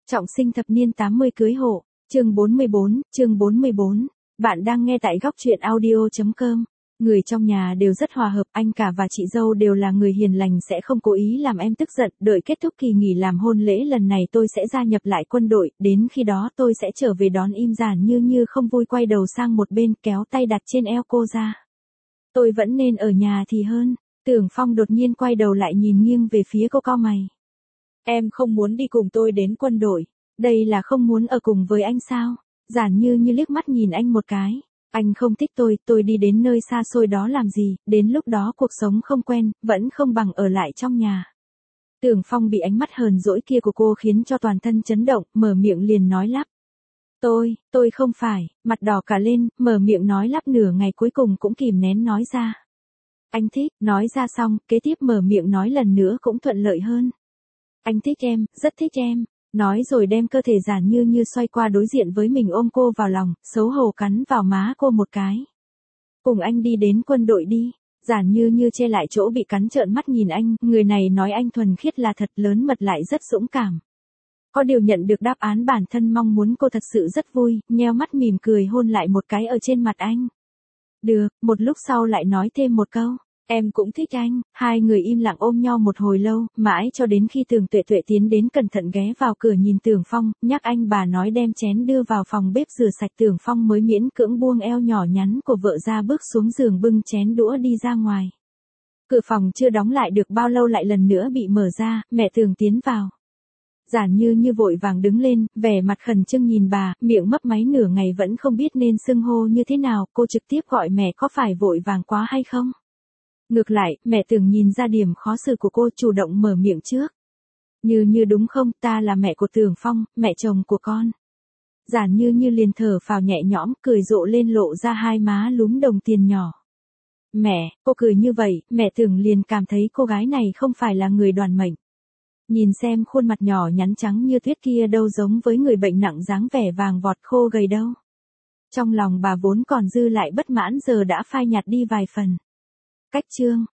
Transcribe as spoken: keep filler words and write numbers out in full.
Trọng sinh thập niên tám mươi cưới hộ, chương bốn mươi bốn, chương bốn mươi bốn. Bạn đang nghe tại góc truyện audio chấm com. Người trong nhà đều rất hòa hợp, anh cả và chị dâu đều là người hiền lành sẽ không cố ý làm em tức giận. Đợi kết thúc kỳ nghỉ làm hôn lễ lần này tôi sẽ gia nhập lại quân đội, đến khi đó tôi sẽ trở về đón Im Giản Như Như không vui quay đầu sang một bên kéo tay đặt trên eo cô ra. Tôi vẫn nên ở nhà thì hơn. Tưởng Phong đột nhiên quay đầu lại nhìn nghiêng về phía cô cau mày. Em không muốn đi cùng tôi đến quân đội, đây là không muốn ở cùng với anh sao? Giản Như Như liếc mắt nhìn anh một cái. Anh không thích tôi, tôi đi đến nơi xa xôi đó làm gì, đến lúc đó cuộc sống không quen, vẫn không bằng ở lại trong nhà. Tưởng Phong bị ánh mắt hờn dỗi kia của cô khiến cho toàn thân chấn động, mở miệng liền nói lắp. Tôi, tôi không phải, mặt đỏ cả lên, mở miệng nói lắp nửa ngày cuối cùng cũng kìm nén nói ra. Anh thích, nói ra xong, kế tiếp mở miệng nói lần nữa cũng thuận lợi hơn. Anh thích em, rất thích em. Nói rồi đem cơ thể Giản Như Như xoay qua đối diện với mình ôm cô vào lòng, xấu hổ cắn vào má cô một cái. Cùng anh đi đến quân đội đi. Giản Như Như che lại chỗ bị cắn trợn mắt nhìn anh, người này nói anh thuần khiết là thật, lớn mật lại rất dũng cảm. Có điều nhận được đáp án bản thân mong muốn cô thật sự rất vui, nheo mắt mỉm cười hôn lại một cái ở trên mặt anh. Được, một lúc sau lại nói thêm một câu. Em cũng thích anh. Hai người im lặng ôm nhau một hồi lâu, mãi cho đến khi Tưởng Tuệ Tuệ tiến đến cẩn thận ghé vào cửa nhìn Tưởng Phong, nhắc anh bà nói đem chén đưa vào phòng bếp rửa sạch. Tưởng Phong mới miễn cưỡng buông eo nhỏ nhắn của vợ ra bước xuống giường bưng chén đũa đi ra ngoài. Cửa phòng chưa đóng lại được bao lâu lại lần nữa bị mở ra, mẹ Tưởng tiến vào. Giản Như Như vội vàng đứng lên, vẻ mặt khẩn trương nhìn bà, miệng mấp máy nửa ngày vẫn không biết nên xưng hô như thế nào, cô trực tiếp gọi mẹ có phải vội vàng quá hay không? Ngược lại, mẹ Tưởng nhìn ra điểm khó xử của cô chủ động mở miệng trước. Như Như đúng không, ta là mẹ của Tưởng Phong, mẹ chồng của con. Giản Như Như liền thở phào nhẹ nhõm, cười rộ lên lộ ra hai má lúm đồng tiền nhỏ. Mẹ, cô cười như vậy, mẹ Tưởng liền cảm thấy cô gái này không phải là người đoan mệnh. Nhìn xem khuôn mặt nhỏ nhắn trắng như tuyết kia đâu giống với người bệnh nặng dáng vẻ vàng vọt khô gầy đâu. Trong lòng bà vốn còn dư lại bất mãn giờ đã phai nhạt đi vài phần. Cách chương